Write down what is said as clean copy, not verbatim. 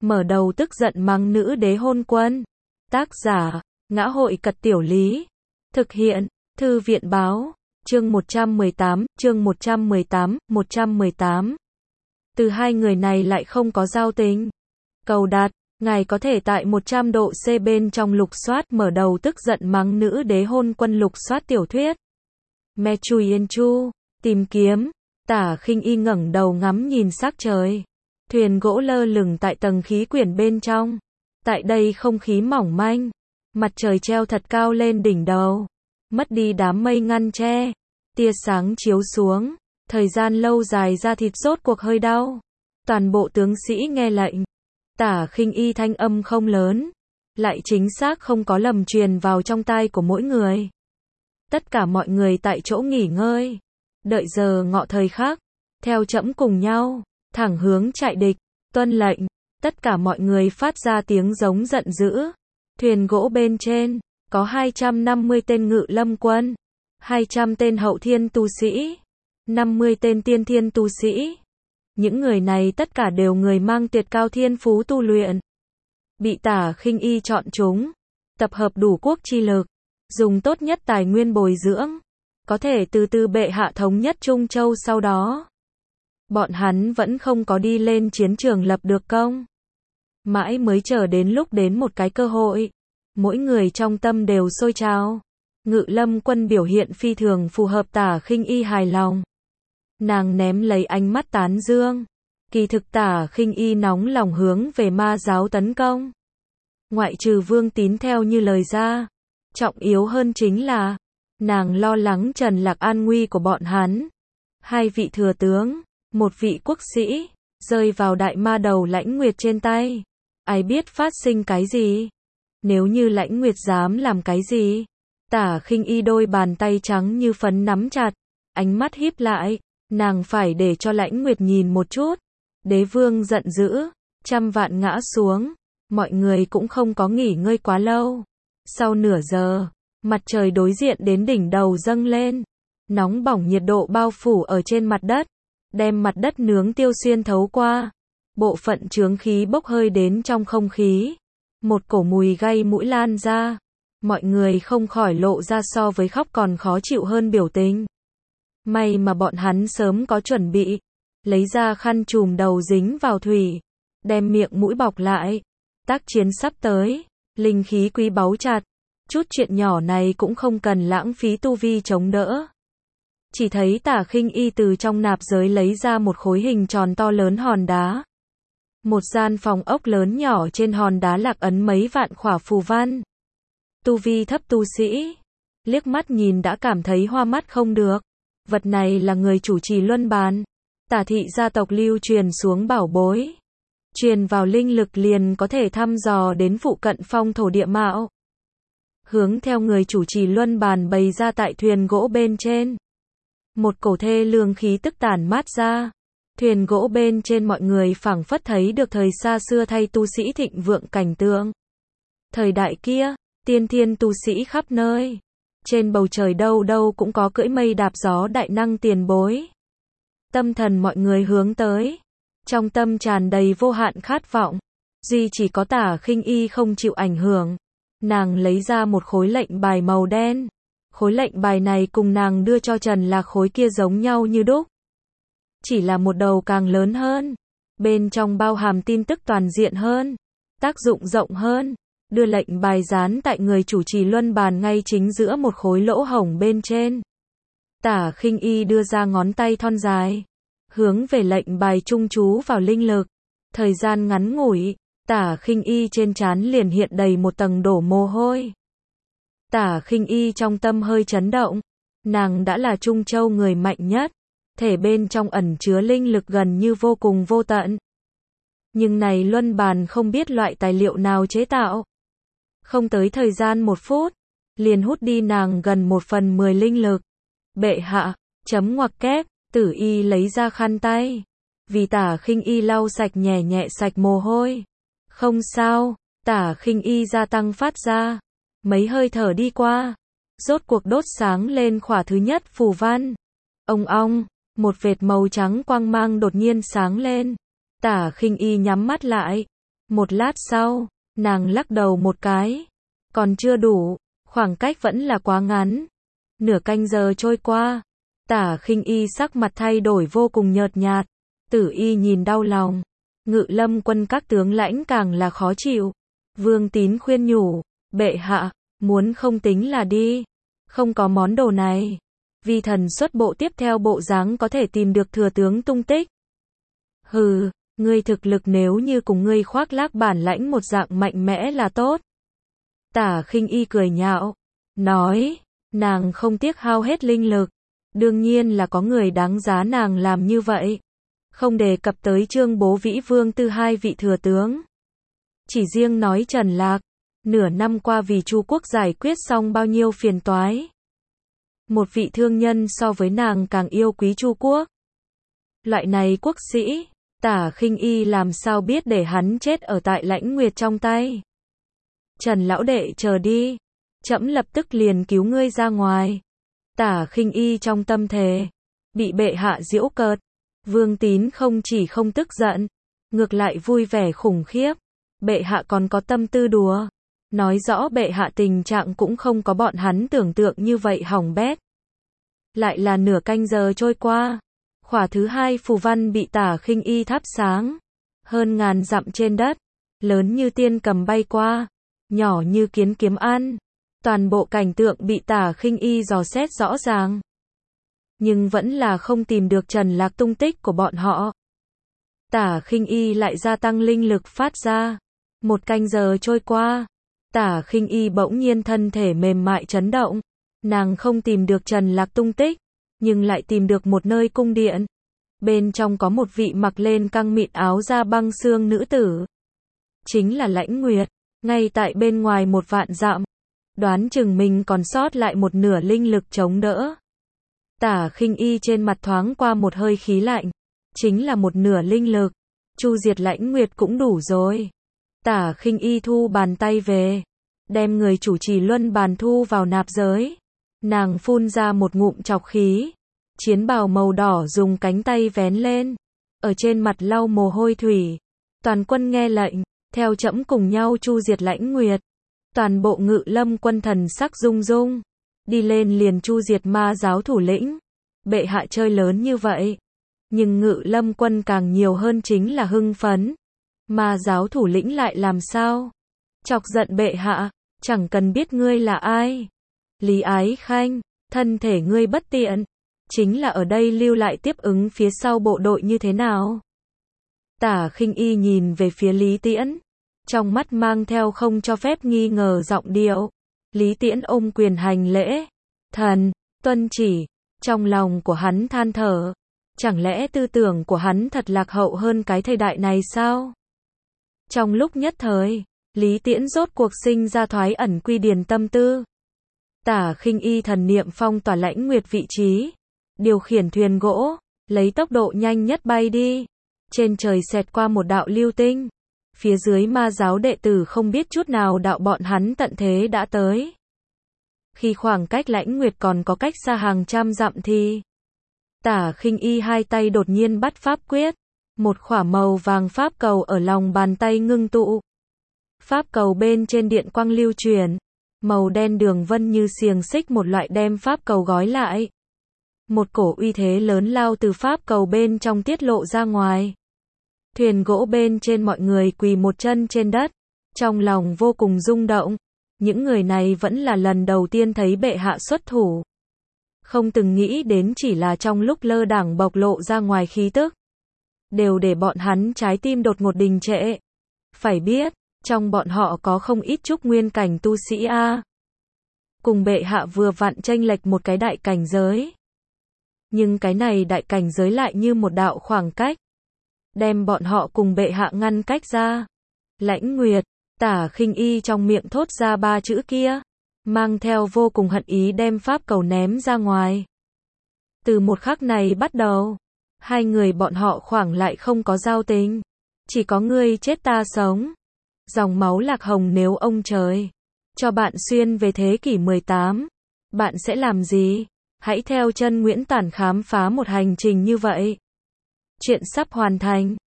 mở đầu tức giận mắng nữ đế hôn quân. Tác giả, Ngã hội Cật Tiểu Lý. Thực hiện, Thư viện báo. Chương 118, chương 118. Từ hai người này lại không có giao tình. Cầu đạt, ngài có thể tại 100 độ C bên trong lục soát mở đầu tức giận mắng nữ đế hôn quân lục soát tiểu thuyết. Me Chui Yên Chu, tìm kiếm. Tả Khinh Y ngẩng đầu ngắm nhìn sắc trời. Thuyền gỗ lơ lửng tại tầng khí quyển bên trong. Tại đây không khí mỏng manh. Mặt trời treo thật cao lên đỉnh đầu. Mất đi đám mây ngăn che. Tia sáng chiếu xuống. Thời gian lâu dài da thịt rốt cuộc hơi đau. Toàn bộ tướng sĩ nghe lệnh. Tả Khinh Y thanh âm không lớn. Lại chính xác không có lầm truyền vào trong tai của mỗi người. Tất cả mọi người tại chỗ nghỉ ngơi. Đợi giờ ngọ thời khắc. Theo trẫm cùng nhau. Thẳng hướng trại địch. Tuân lệnh. Tất cả mọi người phát ra tiếng giống giận dữ. Thuyền gỗ bên trên. Có 250 tên ngự lâm quân. 200 tên hậu thiên tu sĩ. 50 tên tiên thiên tu sĩ. Những người này tất cả đều người mang tuyệt cao thiên phú tu luyện. Bị Tả Khinh Y chọn chúng. Tập hợp đủ quốc chi lực. Dùng tốt nhất tài nguyên bồi dưỡng. Có thể từ từ bệ hạ thống nhất Trung Châu sau đó. Bọn hắn vẫn không có đi lên chiến trường lập được công. Mãi mới chờ đến lúc đến một cái cơ hội. Mỗi người trong tâm đều sôi trào. Ngự lâm quân biểu hiện phi thường phù hợp Tả Khinh Y hài lòng. Nàng ném lấy ánh mắt tán dương. Kỳ thực Tả Khinh Y nóng lòng hướng về ma giáo tấn công. Ngoại trừ Vương Tín theo như lời ra. Trọng yếu hơn chính là, nàng lo lắng Trần Lạc an nguy của bọn hắn. 2 vị thừa tướng, 1 vị quốc sĩ, rơi vào đại ma đầu Lãnh Nguyệt trên tay. Ai biết phát sinh cái gì? Nếu như Lãnh Nguyệt dám làm cái gì? Tả Khinh Y đôi bàn tay trắng như phấn nắm chặt, ánh mắt híp lại, nàng phải để cho Lãnh Nguyệt nhìn một chút. Đế vương giận dữ, trăm vạn ngã xuống, mọi người cũng không có nghỉ ngơi quá lâu. Sau nửa giờ, mặt trời đối diện đến đỉnh đầu dâng lên, nóng bỏng nhiệt độ bao phủ ở trên mặt đất, đem mặt đất nướng tiêu xuyên thấu qua. Bộ phận chướng khí bốc hơi đến trong không khí. Một cổ mùi gây mũi lan ra. Mọi người không khỏi lộ ra so với khóc còn khó chịu hơn biểu tình. May mà bọn hắn sớm có chuẩn bị. Lấy ra khăn trùm đầu dính vào thủy. Đem miệng mũi bọc lại. Tác chiến sắp tới. Linh khí quý báu chặt. Chút chuyện nhỏ này cũng không cần lãng phí tu vi chống đỡ. Chỉ thấy Tả Khinh Y từ trong nạp giới lấy ra một khối hình tròn to lớn hòn đá. Một gian phòng ốc lớn nhỏ trên hòn đá lạc ấn mấy vạn khỏa phù văn. Tu vi thấp tu sĩ. Liếc mắt nhìn đã cảm thấy hoa mắt không được. Vật này là người chủ trì luân bàn. Tả thị gia tộc lưu truyền xuống bảo bối. Truyền vào linh lực liền có thể thăm dò đến phụ cận phong thổ địa mạo. Hướng theo người chủ trì luân bàn bày ra tại thuyền gỗ bên trên. Một cổ thê lương khí tức tản mát ra. Thuyền gỗ bên trên mọi người phảng phất thấy được thời xa xưa thay tu sĩ thịnh vượng cảnh tượng. Thời đại kia, tiên thiên tu sĩ khắp nơi. Trên bầu trời đâu đâu cũng có cưỡi mây đạp gió đại năng tiền bối. Tâm thần mọi người hướng tới. Trong tâm tràn đầy vô hạn khát vọng. Duy chỉ có Tả Khinh Y không chịu ảnh hưởng. Nàng lấy ra một khối lệnh bài màu đen. Khối lệnh bài này cùng nàng đưa cho Trần Lạc khối kia giống nhau như đúc. Chỉ là một đầu càng lớn hơn. Bên trong bao hàm tin tức toàn diện hơn. Tác dụng rộng hơn. Đưa lệnh bài dán tại người chủ trì luân bàn ngay chính giữa một khối lỗ hổng bên trên. Tả Khinh Y đưa ra ngón tay thon dài. Hướng về lệnh bài trung chú vào linh lực. Thời gian ngắn ngủi. Tả Khinh Y trên trán liền hiện đầy một tầng đổ mồ hôi. Tả Khinh Y trong tâm hơi chấn động. Nàng đã là Trung Châu người mạnh nhất. Thể bên trong ẩn chứa linh lực gần như vô cùng vô tận. Nhưng này luân bàn không biết loại tài liệu nào chế tạo. Không tới thời gian 1 phút. Liền hút đi nàng gần 1/10 linh lực. Bệ hạ, chấm ngoặc kép, Tử Y lấy ra khăn tay. Vì Tả Khinh Y lau sạch nhẹ nhẹ sạch mồ hôi. Không sao, Tả Khinh Y gia tăng phát ra. Mấy hơi thở đi qua. Rốt cuộc đốt sáng lên khỏa thứ nhất phù văn. Ông ong, một vệt màu trắng quang mang đột nhiên sáng lên. Tả Khinh Y nhắm mắt lại. Một lát sau, nàng lắc đầu một cái. Còn chưa đủ, khoảng cách vẫn là quá ngắn. Nửa canh giờ trôi qua, Tả Khinh Y sắc mặt thay đổi vô cùng nhợt nhạt. Tử Y nhìn đau lòng. Ngự Lâm quân các tướng lãnh càng là khó chịu. Vương Tín khuyên nhủ, bệ hạ, muốn không tính là đi. Không có món đồ này. Vi thần xuất bộ tiếp theo bộ dáng có thể tìm được thừa tướng tung tích. Hừ, ngươi thực lực nếu như cùng ngươi khoác lác bản lãnh một dạng mạnh mẽ là tốt. Tả Khinh Y cười nhạo, nói, nàng không tiếc hao hết linh lực. Đương nhiên là có người đáng giá nàng làm như vậy. Không đề cập tới Trương Bố Vĩ Vương Tư hai vị thừa tướng. Chỉ riêng nói Trần Lạc, nửa năm qua vì Chu quốc giải quyết xong bao nhiêu phiền toái. Một vị thương nhân so với nàng càng yêu quý Chu quốc. Loại này quốc sĩ, Tả Khinh Y làm sao biết để hắn chết ở tại Lãnh Nguyệt trong tay. Trần lão đệ chờ đi, trẫm lập tức liền cứu ngươi ra ngoài. Tả Khinh Y trong tâm thề, bị bệ hạ giễu cợt. Vương Tín không chỉ không tức giận, ngược lại vui vẻ khủng khiếp. Bệ hạ còn có tâm tư đùa. Nói rõ bệ hạ tình trạng cũng không có bọn hắn tưởng tượng như vậy hỏng bét. Lại là nửa canh giờ trôi qua. Khỏa thứ hai phù văn bị Tả Khinh Y thắp sáng. Hơn ngàn dặm trên đất. Lớn như tiên cầm bay qua. Nhỏ như kiến kiếm ăn. Toàn bộ cảnh tượng bị Tả Khinh Y dò xét rõ ràng. Nhưng vẫn là không tìm được Trần Lạc tung tích của bọn họ. Tả Khinh Y lại gia tăng linh lực phát ra. Một canh giờ trôi qua. Tả Khinh Y bỗng nhiên thân thể mềm mại chấn động. Nàng không tìm được Trần Lạc tung tích, nhưng lại tìm được một nơi cung điện. Bên trong có một vị mặc lên căng mịn áo da băng xương nữ tử. Chính là Lãnh Nguyệt, ngay tại bên ngoài một vạn dặm. Đoán chừng mình còn sót lại một nửa linh lực chống đỡ. Tả Khinh Y trên mặt thoáng qua một hơi khí lạnh. Chính là một nửa linh lực. Chu diệt Lãnh Nguyệt cũng đủ rồi. Tả Khinh Y thu bàn tay về. Đem người chủ trì luân bàn thu vào nạp giới. Nàng phun ra một ngụm trọc khí. Chiến bào màu đỏ dùng cánh tay vén lên. Ở trên mặt lau mồ hôi thủy. Toàn quân nghe lệnh. Theo trẫm cùng nhau chu diệt Lãnh Nguyệt. Toàn bộ Ngự Lâm quân thần sắc rung rung. Đi lên liền chu diệt ma giáo thủ lĩnh. Bệ hạ chơi lớn như vậy. Nhưng Ngự Lâm quân càng nhiều hơn chính là hưng phấn. Ma giáo thủ lĩnh lại làm sao? Chọc giận bệ hạ, chẳng cần biết ngươi là ai. Lý Ái Khanh, thân thể ngươi bất tiện. Chính là ở đây lưu lại tiếp ứng phía sau bộ đội như thế nào? Tả Khinh Y nhìn về phía Lý Tiễn. Trong mắt mang theo không cho phép nghi ngờ giọng điệu. Lý Tiễn ôm quyền hành lễ. Thần, tuân chỉ. Trong lòng của hắn than thở. Chẳng lẽ tư tưởng của hắn thật lạc hậu hơn cái thời đại này sao? Trong lúc nhất thời, Lý Tiễn rốt cuộc sinh ra thoái ẩn quy điển tâm tư. Tả Khinh Y thần niệm phong tỏa Lãnh Nguyệt vị trí. Điều khiển thuyền gỗ, lấy tốc độ nhanh nhất bay đi. Trên trời xẹt qua một đạo lưu tinh. Phía dưới ma giáo đệ tử không biết chút nào đạo bọn hắn tận thế đã tới. Khi khoảng cách Lãnh Nguyệt còn có cách xa hàng trăm dặm thì Tả Khinh Y hai tay đột nhiên bắt pháp quyết. Một khỏa màu vàng pháp cầu ở lòng bàn tay ngưng tụ. Pháp cầu bên trên điện quang lưu chuyển. Màu đen đường vân như xiềng xích một loại đem pháp cầu gói lại. Một cổ uy thế lớn lao từ pháp cầu bên trong tiết lộ ra ngoài. Thuyền gỗ bên trên mọi người quỳ một chân trên đất. Trong lòng vô cùng rung động. Những người này vẫn là lần đầu tiên thấy bệ hạ xuất thủ. Không từng nghĩ đến chỉ là trong lúc lơ đãng bộc lộ ra ngoài khí tức. Đều để bọn hắn trái tim đột ngột đình trệ. Phải biết, trong bọn họ có không ít trúc nguyên cảnh tu sĩ a. Cùng bệ hạ vừa vặn chênh lệch một cái đại cảnh giới. Nhưng cái này đại cảnh giới lại như một đạo khoảng cách. Đem bọn họ cùng bệ hạ ngăn cách ra. Lãnh Nguyệt, Tả Khinh Y trong miệng thốt ra ba chữ kia. Mang theo vô cùng hận ý đem pháp cầu ném ra ngoài. Từ một khắc này bắt đầu. Hai người bọn họ khoảng lại không có giao tình. Chỉ có ngươi chết ta sống. Dòng máu lạc hồng nếu ông trời cho bạn xuyên về thế kỷ 18. Bạn sẽ làm gì? Hãy theo chân Nguyễn Tản khám phá một hành trình như vậy. Chuyện sắp hoàn thành.